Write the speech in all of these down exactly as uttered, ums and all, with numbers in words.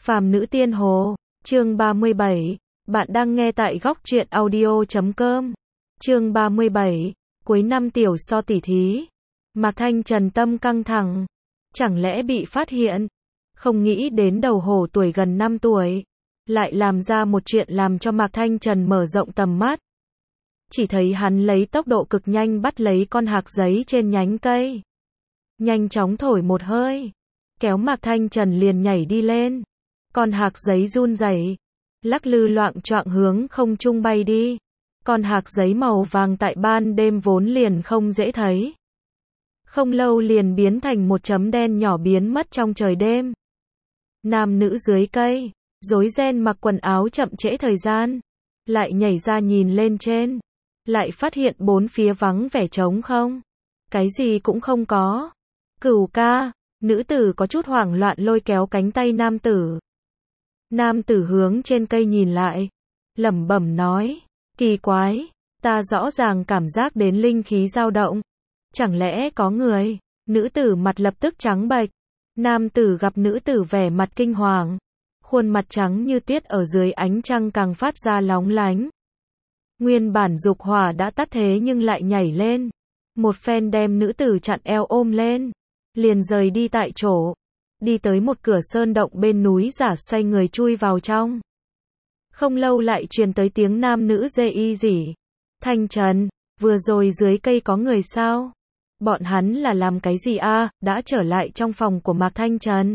Phàm nữ tiên hồ, chương ba mươi bảy, bạn đang nghe tại góc truyện audio chấm com. Chương ba mươi bảy, cuối năm tiểu so tỉ thí. Mạc Thanh Trần tâm căng thẳng, chẳng lẽ bị phát hiện? Không nghĩ đến đầu hổ tuổi gần năm tuổi, lại làm ra một chuyện làm cho Mạc Thanh Trần mở rộng tầm mắt. Chỉ thấy hắn lấy tốc độ cực nhanh bắt lấy con hạc giấy trên nhánh cây. Nhanh chóng thổi một hơi, kéo Mạc Thanh Trần liền nhảy đi lên. Con hạc giấy run rẩy, lắc lư loạng choạng hướng không trung bay đi. Con hạc giấy màu vàng tại ban đêm vốn liền không dễ thấy. Không lâu liền biến thành một chấm đen nhỏ biến mất trong trời đêm. Nam nữ dưới cây, rối ren mặc quần áo chậm trễ thời gian, lại nhảy ra nhìn lên trên, lại phát hiện bốn phía vắng vẻ trống không. Cái gì cũng không có. Cửu ca, nữ tử có chút hoảng loạn lôi kéo cánh tay nam tử. Nam tử hướng trên cây nhìn lại, lẩm bẩm nói, kỳ quái, ta rõ ràng cảm giác đến linh khí dao động. Chẳng lẽ có người? Nữ tử mặt lập tức trắng bệch. Nam tử gặp nữ tử vẻ mặt kinh hoàng, khuôn mặt trắng như tuyết ở dưới ánh trăng càng phát ra lóng lánh. Nguyên bản dục hỏa đã tắt thế nhưng lại nhảy lên, một phen đem nữ tử chặn eo ôm lên, liền rời đi tại chỗ, đi tới một cửa sơn động bên núi giả xoay người chui vào trong. Không lâu lại truyền tới tiếng nam nữ dê y rỉ. Thanh Trần, vừa rồi dưới cây có người sao? Bọn hắn là làm cái gì a? Đã trở lại trong phòng của Mạc Thanh Trần.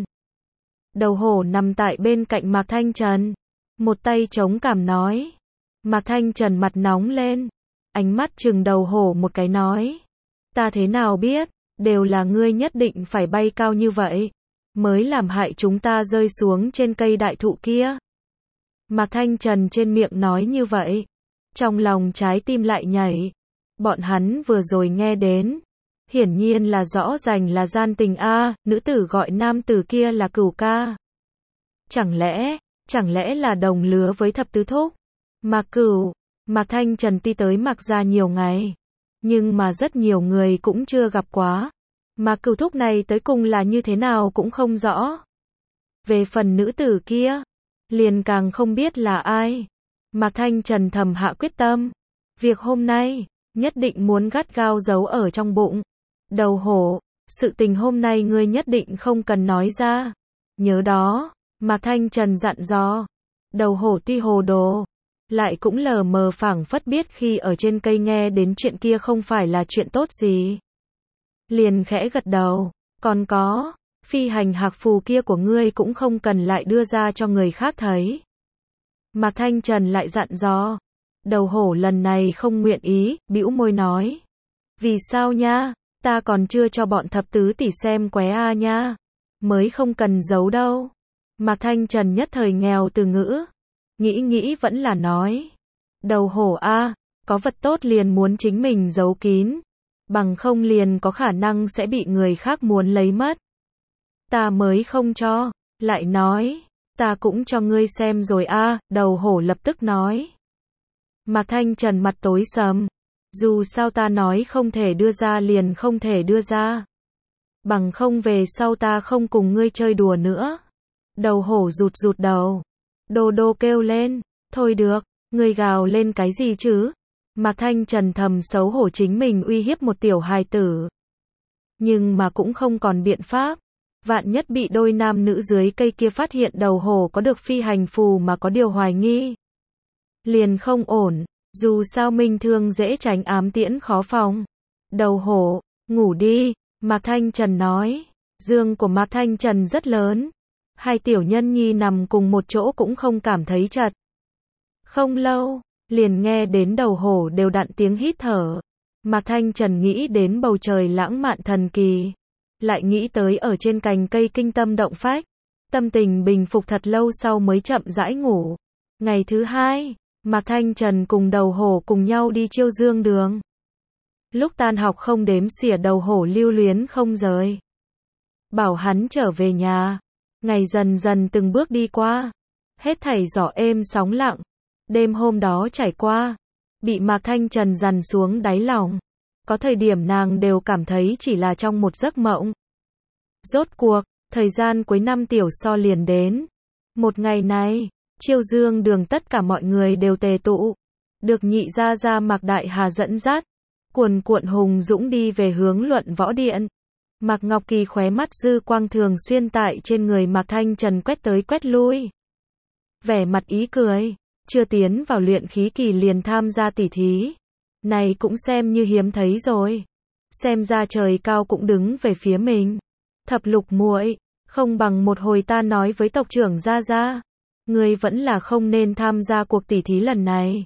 Đầu hổ nằm tại bên cạnh Mạc Thanh Trần, một tay chống cằm nói. Mạc Thanh Trần mặt nóng lên, ánh mắt trừng đầu hổ một cái nói, ta thế nào biết, đều là ngươi nhất định phải bay cao như vậy, mới làm hại chúng ta rơi xuống trên cây đại thụ kia. Mạc Thanh Trần trên miệng nói như vậy, trong lòng trái tim lại nhảy. Bọn hắn vừa rồi nghe đến, hiển nhiên là rõ ràng là gian tình a, nữ tử gọi nam tử kia là Cửu ca. Chẳng lẽ, chẳng lẽ là đồng lứa với thập tứ thúc? Mạc Cửu, Mạc Thanh Trần đi tới Mạc gia nhiều ngày, nhưng mà rất nhiều người cũng chưa gặp quá. Mạc Cửu thúc này tới cùng là như thế nào cũng không rõ. Về phần nữ tử kia, liền càng không biết là ai. Mạc Thanh Trần thầm hạ quyết tâm, việc hôm nay, nhất định muốn gắt gao giấu ở trong bụng. Đầu hổ, sự tình hôm nay ngươi nhất định không cần nói ra. Nhớ đó, Mạc Thanh Trần dặn dò. Đầu hổ tuy hồ đồ, lại cũng lờ mờ phảng phất biết khi ở trên cây nghe đến chuyện kia không phải là chuyện tốt gì. Liền khẽ gật đầu, còn có, phi hành hạc phù kia của ngươi cũng không cần lại đưa ra cho người khác thấy. Mạc Thanh Trần lại dặn dò. Đầu hổ lần này không nguyện ý, bĩu môi nói. Vì sao nha, ta còn chưa cho bọn thập tứ tỷ xem qué a nha. Mới không cần giấu đâu. Mạc Thanh Trần nhất thời nghèo từ ngữ. Nghĩ nghĩ vẫn là nói. Đầu hổ a, có vật tốt liền muốn chính mình giấu kín. Bằng không liền có khả năng sẽ bị người khác muốn lấy mất. Ta mới không cho, lại nói. Ta cũng cho ngươi xem rồi a, đầu hổ lập tức nói. Mạc Thanh Trần mặt tối sầm. Dù sao ta nói không thể đưa ra liền không thể đưa ra. Bằng không về sau ta không cùng ngươi chơi đùa nữa. Đầu hổ rụt rụt đầu. Đô đô kêu lên. Thôi được, ngươi gào lên cái gì chứ? Mạc Thanh Trần thầm xấu hổ chính mình uy hiếp một tiểu hài tử. Nhưng mà cũng không còn biện pháp. Vạn nhất bị đôi nam nữ dưới cây kia phát hiện đầu hổ có được phi hành phù mà có điều hoài nghi. Liền không ổn, dù sao minh thương dễ tránh ám tiễn khó phòng. Đầu hổ, ngủ đi, Mạc Thanh Trần nói. Dương của Mạc Thanh Trần rất lớn. Hai tiểu nhân nhi nằm cùng một chỗ cũng không cảm thấy chật. Không lâu, liền nghe đến đầu hổ đều đặn tiếng hít thở. Mạc Thanh Trần nghĩ đến bầu trời lãng mạn thần kỳ. Lại nghĩ tới ở trên cành cây kinh tâm động phách. Tâm tình bình phục thật lâu sau mới chậm rãi ngủ. Ngày thứ hai, Mạc Thanh Trần cùng đầu hổ cùng nhau đi chiêu dương đường. Lúc tan học không đếm xỉa đầu hổ lưu luyến không rời. Bảo hắn trở về nhà. Ngày dần dần từng bước đi qua. Hết thảy gió êm sóng lặng. Đêm hôm đó trải qua. Bị Mạc Thanh Trần dằn xuống đáy lòng. Có thời điểm nàng đều cảm thấy chỉ là trong một giấc mộng. Rốt cuộc, thời gian cuối năm tiểu so liền đến. Một ngày này, Chiêu Dương Đường tất cả mọi người đều tề tụ, được nhị gia gia Mạc Đại Hà dẫn dắt, cuồn cuộn hùng dũng đi về hướng Luận Võ Điện. Mạc Ngọc Kỳ khóe mắt dư quang thường xuyên tại trên người Mạc Thanh Trần quét tới quét lui. Vẻ mặt ý cười, chưa tiến vào luyện khí kỳ liền tham gia tỉ thí. Này cũng xem như hiếm thấy rồi. Xem ra trời cao cũng đứng về phía mình. Thập Lục muội, không bằng một hồi ta nói với tộc trưởng gia gia, ngươi vẫn là không nên tham gia cuộc tỉ thí lần này.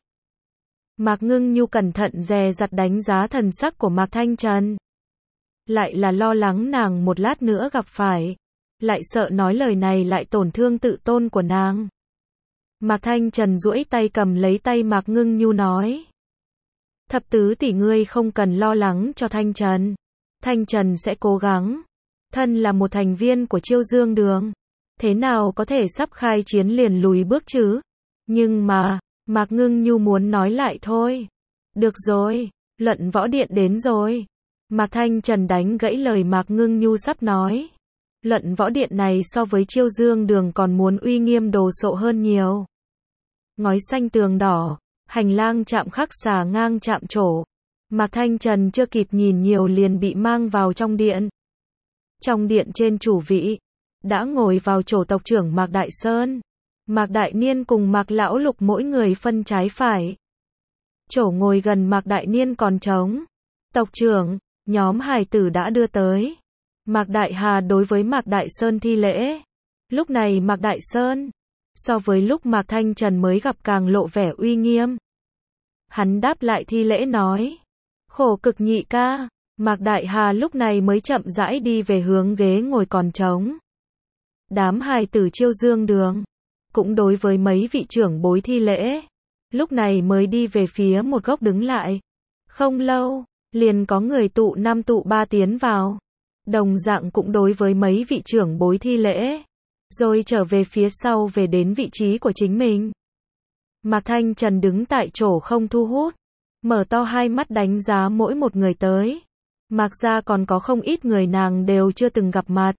Mạc Ngưng Nhu cẩn thận dè dặt đánh giá thần sắc của Mạc Thanh Trần. Lại là lo lắng nàng một lát nữa gặp phải, lại sợ nói lời này lại tổn thương tự tôn của nàng. Mạc Thanh Trần duỗi tay cầm lấy tay Mạc Ngưng Nhu nói. Thập tứ tỷ ngươi không cần lo lắng cho Thanh Trần. Thanh Trần sẽ cố gắng. Thân là một thành viên của Chiêu Dương Đường, thế nào có thể sắp khai chiến liền lùi bước chứ? Nhưng mà, Mạc Ngưng Nhu muốn nói lại thôi. Được rồi, Luận Võ Điện đến rồi. Mạc Thanh Trần đánh gãy lời Mạc Ngưng Nhu sắp nói. Luận Võ Điện này so với Chiêu Dương Đường còn muốn uy nghiêm đồ sộ hơn nhiều. Ngói xanh tường đỏ, hành lang chạm khắc xà ngang chạm trổ. Mạc Thanh Trần chưa kịp nhìn nhiều liền bị mang vào trong điện. Trong điện trên chủ vị, đã ngồi vào chỗ tộc trưởng Mạc Đại Sơn. Mạc Đại Niên cùng Mạc Lão Lục mỗi người phân trái phải. Chỗ ngồi gần Mạc Đại Niên còn trống. Tộc trưởng, nhóm hài tử đã đưa tới. Mạc Đại Hà đối với Mạc Đại Sơn thi lễ. Lúc này Mạc Đại Sơn, so với lúc Mạc Thanh Trần mới gặp càng lộ vẻ uy nghiêm. Hắn đáp lại thi lễ nói. Khổ cực nhị ca. Mạc Đại Hà lúc này mới chậm rãi đi về hướng ghế ngồi còn trống. Đám hài tử Chiêu Dương Đường cũng đối với mấy vị trưởng bối thi lễ. Lúc này mới đi về phía một góc đứng lại. Không lâu, liền có người tụ năm tụ ba tiến vào. Đồng dạng cũng đối với mấy vị trưởng bối thi lễ. Rồi trở về phía sau về đến vị trí của chính mình. Mạc Thanh Trần đứng tại chỗ không thu hút. Mở to hai mắt đánh giá mỗi một người tới. Mạc gia còn có không ít người nàng đều chưa từng gặp mặt.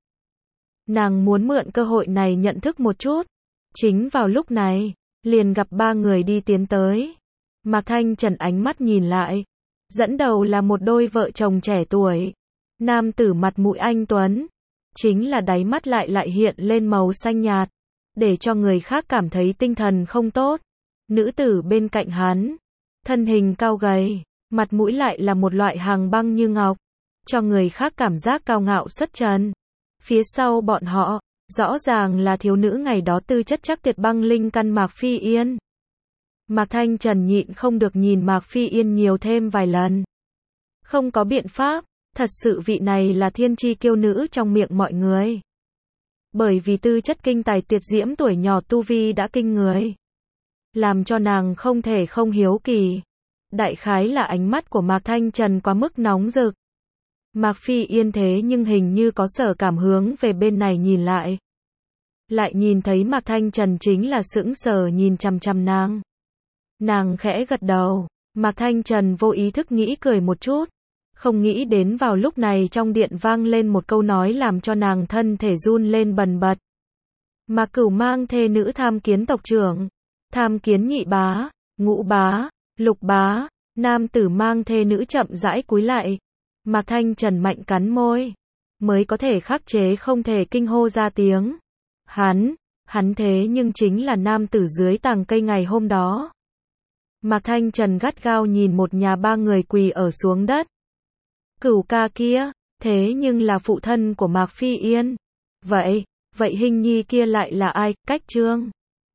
Nàng muốn mượn cơ hội này nhận thức một chút. Chính vào lúc này, liền gặp ba người đi tiến tới. Mạc Thanh Trần ánh mắt nhìn lại. Dẫn đầu là một đôi vợ chồng trẻ tuổi. Nam tử mặt mũi anh tuấn. Chính là đáy mắt lại lại hiện lên màu xanh nhạt. Để cho người khác cảm thấy tinh thần không tốt. Nữ tử bên cạnh hắn. Thân hình cao gầy. Mặt mũi lại là một loại hàng băng như ngọc. Cho người khác cảm giác cao ngạo xuất trần. Phía sau bọn họ, rõ ràng là thiếu nữ ngày đó tư chất chắc tuyệt băng linh căn Mạc Phi Yên. Mạc Thanh Trần nhịn không được nhìn Mạc Phi Yên nhiều thêm vài lần. Không có biện pháp, thật sự vị này là thiên chi kiêu nữ trong miệng mọi người. Bởi vì tư chất kinh tài tuyệt diễm tuổi nhỏ tu vi đã kinh người. Làm cho nàng không thể không hiếu kỳ. Đại khái là ánh mắt của Mạc Thanh Trần quá mức nóng rực. Mạc Phi Yên thế nhưng hình như có sở cảm hướng về bên này nhìn lại. Lại nhìn thấy Mạc Thanh Trần chính là sững sờ nhìn chằm chằm nàng. Nàng khẽ gật đầu. Mạc Thanh Trần vô ý thức nghĩ cười một chút. Không nghĩ đến vào lúc này trong điện vang lên một câu nói làm cho nàng thân thể run lên bần bật. Mạc Cửu mang thê nữ tham kiến tộc trưởng. Tham kiến nhị bá, ngũ bá, lục bá. Nam tử mang thê nữ chậm rãi cúi lại. Mạc Thanh Trần mạnh cắn môi. Mới có thể khắc chế không thể kinh hô ra tiếng. Hắn, hắn thế nhưng chính là nam tử dưới tàng cây ngày hôm đó. Mạc Thanh Trần gắt gao nhìn một nhà ba người quỳ ở xuống đất. Cửu ca kia, thế nhưng là phụ thân của Mạc Phi Yên. Vậy, vậy hình nhi kia lại là ai? Cách Trương.